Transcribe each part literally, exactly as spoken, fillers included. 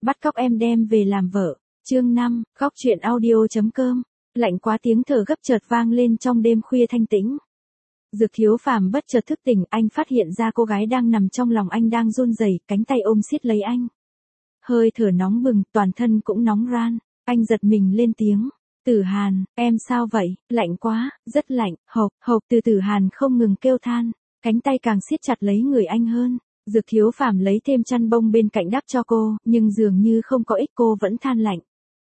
bắt cóc em đem về làm vợ. Chương năm, Góc truyện audio chấm com. Lạnh quá, tiếng thở gấp chợt vang lên trong đêm khuya thanh tĩnh. Dược Thiếu Phàm bất chợt thức tỉnh, anh phát hiện ra cô gái đang nằm trong lòng anh đang run rẩy, cánh tay ôm siết lấy anh. Hơi thở nóng bừng, toàn thân cũng nóng ran, anh giật mình lên tiếng. Tử Hàn, em sao vậy? Lạnh quá, rất lạnh, hộc, hộc. Từ Tử Hàn không ngừng kêu than, cánh tay càng siết chặt lấy người anh hơn. Dược Thiếu Phàm lấy thêm chăn bông bên cạnh đắp cho cô, nhưng dường như không có ích, cô vẫn than lạnh.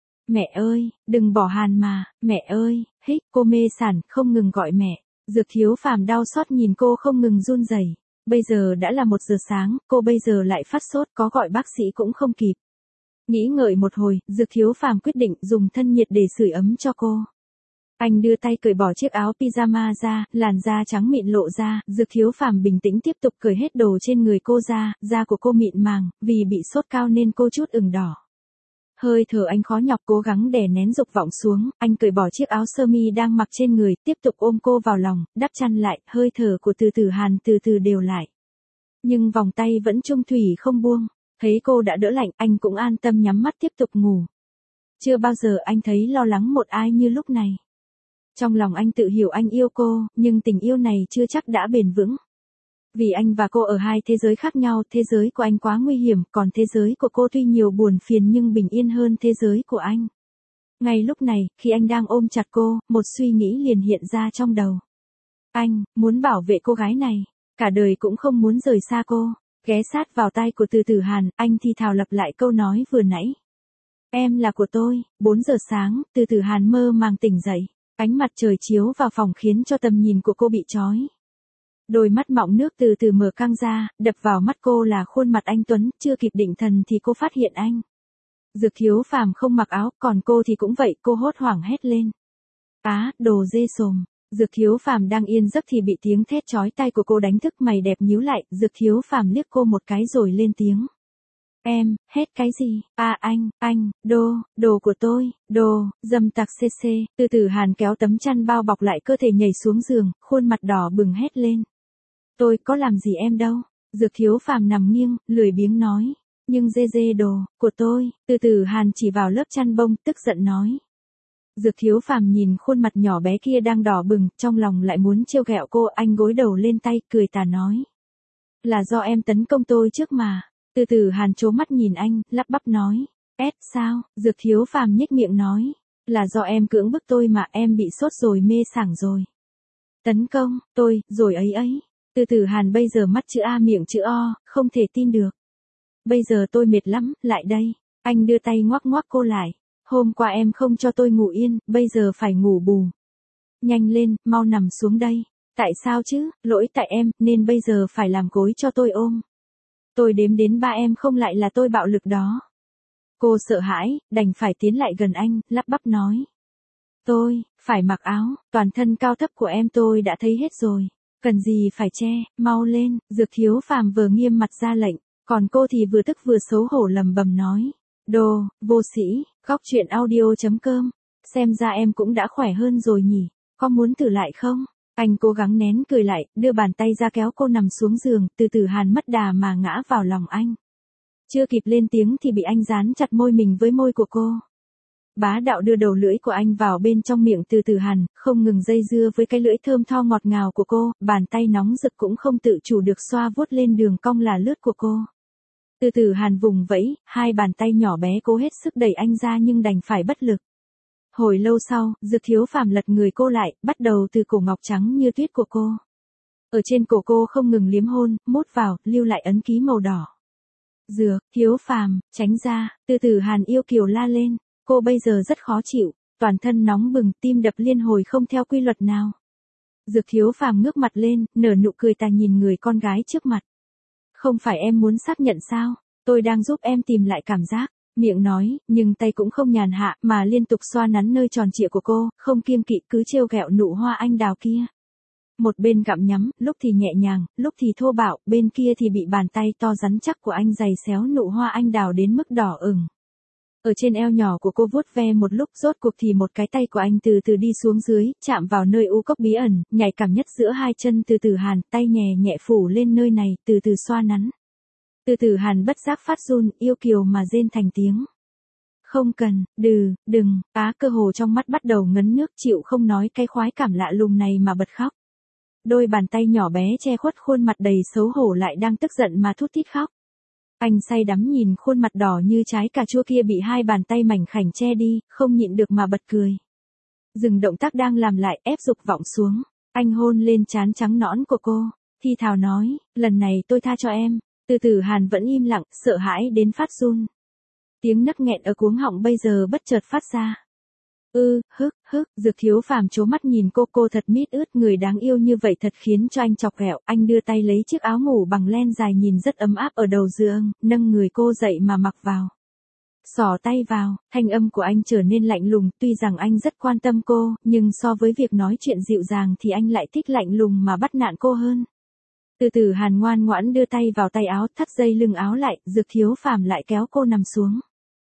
Mẹ ơi, đừng bỏ Hàn mà, mẹ ơi, hích, cô mê sảng không ngừng gọi mẹ. Dược Thiếu Phàm đau xót nhìn cô không ngừng run rẩy. Bây giờ đã là một giờ sáng, cô bây giờ lại phát sốt, có gọi bác sĩ cũng không kịp. Nghĩ ngợi một hồi, Dược Thiếu Phàm quyết định dùng thân nhiệt để sưởi ấm cho cô. Anh đưa tay cởi bỏ chiếc áo pyjama ra, làn da trắng mịn lộ ra, Dược Thiếu Phàm bình tĩnh tiếp tục cởi hết đồ trên người cô ra, da của cô mịn màng, vì bị sốt cao nên cô chút ửng đỏ. Hơi thở anh khó nhọc cố gắng đè nén dục vọng xuống, anh cởi bỏ chiếc áo sơ mi đang mặc trên người, tiếp tục ôm cô vào lòng, đắp chăn lại, hơi thở của Từ Tử Hàn từ từ đều lại. Nhưng vòng tay vẫn chung thủy không buông, thấy cô đã đỡ lạnh, anh cũng an tâm nhắm mắt tiếp tục ngủ. Chưa bao giờ anh thấy lo lắng một ai như lúc này. Trong lòng anh tự hiểu anh yêu cô, nhưng tình yêu này chưa chắc đã bền vững. Vì anh và cô ở hai thế giới khác nhau, thế giới của anh quá nguy hiểm, còn thế giới của cô tuy nhiều buồn phiền nhưng bình yên hơn thế giới của anh. Ngay lúc này, khi anh đang ôm chặt cô, một suy nghĩ liền hiện ra trong đầu. Anh muốn bảo vệ cô gái này, cả đời cũng không muốn rời xa cô. Ghé sát vào tai của Từ Tử Hàn, anh thì thào lặp lại câu nói vừa nãy. Em là của tôi. Bốn giờ sáng, Từ Tử Hàn mơ màng tỉnh dậy. Ánh mặt trời chiếu vào phòng khiến cho tầm nhìn của cô bị chói. Đôi mắt mọng nước từ từ mở căng ra, đập vào mắt cô là khuôn mặt anh tuấn, chưa kịp định thần thì cô phát hiện anh. Dược Thiếu Phàm không mặc áo, còn cô thì cũng vậy, cô hốt hoảng hét lên. Á, đồ dê sồm. Dược Thiếu Phàm đang yên giấc thì bị tiếng thét chói tai của cô đánh thức, mày đẹp nhíu lại, Dược Thiếu Phàm liếc cô một cái rồi lên tiếng. Em, hét cái gì? À anh, anh, đồ, đồ của tôi, đồ, dâm tặc xê xê. Từ Tử Hàn kéo tấm chăn bao bọc lại cơ thể nhảy xuống giường, khuôn mặt đỏ bừng hét lên. Tôi có làm gì em đâu. Dược Thiếu Phàm nằm nghiêng, lười biếng nói. Nhưng dê dê đồ, của tôi. Từ Tử Hàn chỉ vào lớp chăn bông, tức giận nói. Dược Thiếu Phàm nhìn khuôn mặt nhỏ bé kia đang đỏ bừng, trong lòng lại muốn trêu ghẹo cô, anh gối đầu lên tay, cười tà nói. Là do em tấn công tôi trước mà. Từ Tử Hàn trố mắt nhìn anh, lắp bắp nói. Ét sao? Dược Thiếu Phàm nhếch miệng nói. Là do em cưỡng bức tôi mà, em bị sốt rồi, mê sảng rồi. Tấn công, tôi, rồi ấy ấy. Từ Tử Hàn bây giờ mắt chữ A miệng chữ O, không thể tin được. Bây giờ tôi mệt lắm, lại đây. Anh đưa tay ngoắc ngoắc cô lại. Hôm qua em không cho tôi ngủ yên, bây giờ phải ngủ bù. Nhanh lên, mau nằm xuống đây. Tại sao chứ? Lỗi tại em, nên bây giờ phải làm gối cho tôi ôm. Tôi đếm đến ba em không lại là tôi bạo lực đó. Cô sợ hãi, đành phải tiến lại gần anh, lắp bắp nói. Tôi, phải mặc áo, toàn thân cao thấp của em tôi đã thấy hết rồi. Cần gì phải che, mau lên. Dược Thiếu Phàm vừa nghiêm mặt ra lệnh, còn cô thì vừa tức vừa xấu hổ lầm bầm nói. Đồ, vô sĩ, Góc truyện audio chấm com. Xem ra em cũng đã khỏe hơn rồi nhỉ, có muốn thử lại không? Anh cố gắng nén cười lại, đưa bàn tay ra kéo cô nằm xuống giường, Từ Tử Hàn mất đà mà ngã vào lòng anh. Chưa kịp lên tiếng thì bị anh dán chặt môi mình với môi của cô. Bá đạo đưa đầu lưỡi của anh vào bên trong miệng Từ Tử Hàn, không ngừng dây dưa với cái lưỡi thơm tho ngọt ngào của cô, bàn tay nóng rực cũng không tự chủ được xoa vuốt lên đường cong là lướt của cô. Từ Tử Hàn vùng vẫy, hai bàn tay nhỏ bé cố hết sức đẩy anh ra nhưng đành phải bất lực. Hồi lâu sau, Dược Thiếu Phàm lật người cô lại, bắt đầu từ cổ ngọc trắng như tuyết của cô. Ở trên cổ cô không ngừng liếm hôn, mút vào, lưu lại ấn ký màu đỏ. Dược Thiếu Phàm, tránh ra. Từ Tử Hàn yêu kiều la lên. Cô bây giờ rất khó chịu, toàn thân nóng bừng, tim đập liên hồi không theo quy luật nào. Dược Thiếu Phàm ngước mặt lên, nở nụ cười tà nhìn người con gái trước mặt. Không phải em muốn xác nhận sao? Tôi đang giúp em tìm lại cảm giác. Miệng nói, nhưng tay cũng không nhàn hạ, mà liên tục xoa nắn nơi tròn trịa của cô, không kiêng kỵ cứ trêu ghẹo nụ hoa anh đào kia. Một bên gặm nhắm, lúc thì nhẹ nhàng, lúc thì thô bạo, bên kia thì bị bàn tay to rắn chắc của anh giày xéo nụ hoa anh đào đến mức đỏ ửng. Ở trên eo nhỏ của cô vuốt ve một lúc, rốt cuộc thì một cái tay của anh từ từ đi xuống dưới, chạm vào nơi u cốc bí ẩn, nhạy cảm nhất giữa hai chân Từ Tử Hàn, tay nhẹ nhẹ phủ lên nơi này, từ từ xoa nắn. Từ Từ Hàn bất giác phát run, yêu kiều mà rên thành tiếng. Không cần, đừ, đừng, á cơ hồ trong mắt bắt đầu ngấn nước, chịu không nói cái khoái cảm lạ lùng này mà bật khóc. Đôi bàn tay nhỏ bé che khuất khuôn mặt đầy xấu hổ lại đang tức giận mà thút thít khóc. Anh say đắm nhìn khuôn mặt đỏ như trái cà chua kia bị hai bàn tay mảnh khảnh che đi, không nhịn được mà bật cười. Dừng động tác đang làm lại, ép dục vọng xuống. Anh hôn lên trán trắng nõn của cô, thi thào nói, lần này tôi tha cho em. Từ Từ Hàn vẫn im lặng, sợ hãi đến phát run. Tiếng nấc nghẹn ở cuống họng bây giờ bất chợt phát ra. Ư, hức, hức, Dược Thiếu Phàm trố mắt nhìn cô, cô thật mít ướt, người đáng yêu như vậy thật khiến cho anh chọc ghẹo. Anh đưa tay lấy chiếc áo ngủ bằng len dài nhìn rất ấm áp ở đầu giường, nâng người cô dậy mà mặc vào. Xỏ tay vào, thanh âm của anh trở nên lạnh lùng, tuy rằng anh rất quan tâm cô, nhưng so với việc nói chuyện dịu dàng thì anh lại thích lạnh lùng mà bắt nạt cô hơn. Từ Từ Hàn ngoan ngoãn đưa tay vào tay áo, thắt dây lưng áo lại, Dược Thiếu Phàm lại kéo cô nằm xuống.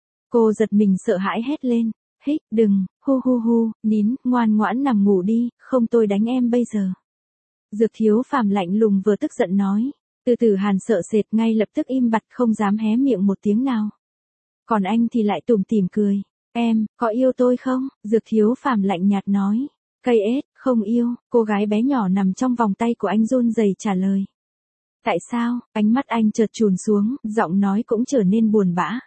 Cô giật mình sợ hãi hét lên, hít, đừng, hu hu hu, nín, ngoan ngoãn nằm ngủ đi, không tôi đánh em bây giờ. Dược Thiếu Phàm lạnh lùng vừa tức giận nói. Từ Từ Hàn sợ sệt ngay lập tức im bặt không dám hé miệng một tiếng nào. Còn anh thì lại tủm tỉm cười. Em, có yêu tôi không? Dược Thiếu Phàm lạnh nhạt nói. Cây ếch, không yêu, cô gái bé nhỏ nằm trong vòng tay của anh run rẩy trả lời. Tại sao? Ánh mắt anh chợt chùn xuống, giọng nói cũng trở nên buồn bã.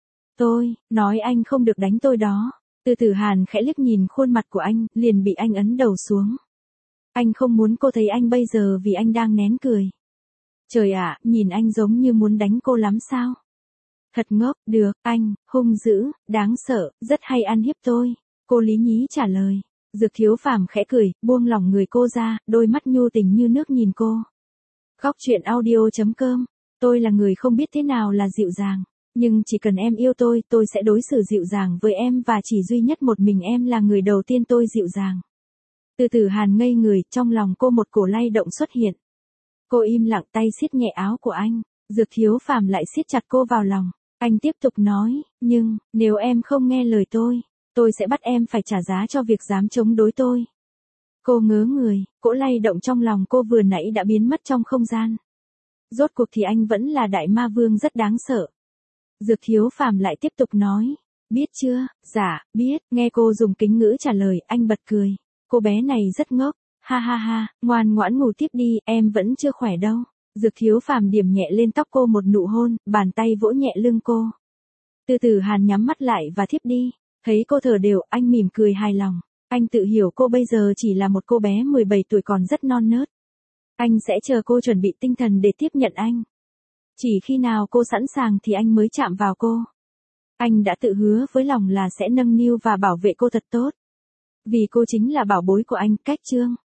Tôi, nói anh không được đánh tôi đó. Từ Từ Hàn khẽ liếc nhìn khuôn mặt của anh, liền bị anh ấn đầu xuống. Anh không muốn cô thấy anh bây giờ vì anh đang nén cười. Trời ạ, nhìn anh giống như muốn đánh cô lắm sao? Thật ngốc, được, anh, hung dữ, đáng sợ, rất hay ăn hiếp tôi. Cô lý nhí trả lời. Dược Thiếu Phàm khẽ cười, buông lỏng người cô ra, đôi mắt nhu tình như nước nhìn cô. Góc truyện audio chấm com. Tôi là người không biết thế nào là dịu dàng. Nhưng chỉ cần em yêu tôi, tôi sẽ đối xử dịu dàng với em và chỉ duy nhất một mình em là người đầu tiên tôi dịu dàng. Từ Từ Hàn ngây người, trong lòng cô một cổ lay động xuất hiện. Cô im lặng, tay siết nhẹ áo của anh. Dược Thiếu Phàm lại siết chặt cô vào lòng. Anh tiếp tục nói, nhưng, nếu em không nghe lời tôi, tôi sẽ bắt em phải trả giá cho việc dám chống đối tôi. Cô ngớ người, cỗ lay động trong lòng cô vừa nãy đã biến mất trong không gian. Rốt cuộc thì anh vẫn là đại ma vương rất đáng sợ. Dược Thiếu Phàm lại tiếp tục nói, biết chưa, dạ, biết, nghe cô dùng kính ngữ trả lời, anh bật cười. Cô bé này rất ngốc, ha ha ha, ngoan ngoãn ngủ tiếp đi, em vẫn chưa khỏe đâu. Dược Thiếu Phàm điểm nhẹ lên tóc cô một nụ hôn, bàn tay vỗ nhẹ lưng cô. Từ Từ Hàn nhắm mắt lại và thiếp đi. Thấy cô thở đều, anh mỉm cười hài lòng. Anh tự hiểu cô bây giờ chỉ là một cô bé mười bảy tuổi còn rất non nớt. Anh sẽ chờ cô chuẩn bị tinh thần để tiếp nhận anh. Chỉ khi nào cô sẵn sàng thì anh mới chạm vào cô. Anh đã tự hứa với lòng là sẽ nâng niu và bảo vệ cô thật tốt. Vì cô chính là bảo bối của anh, Cách Chương.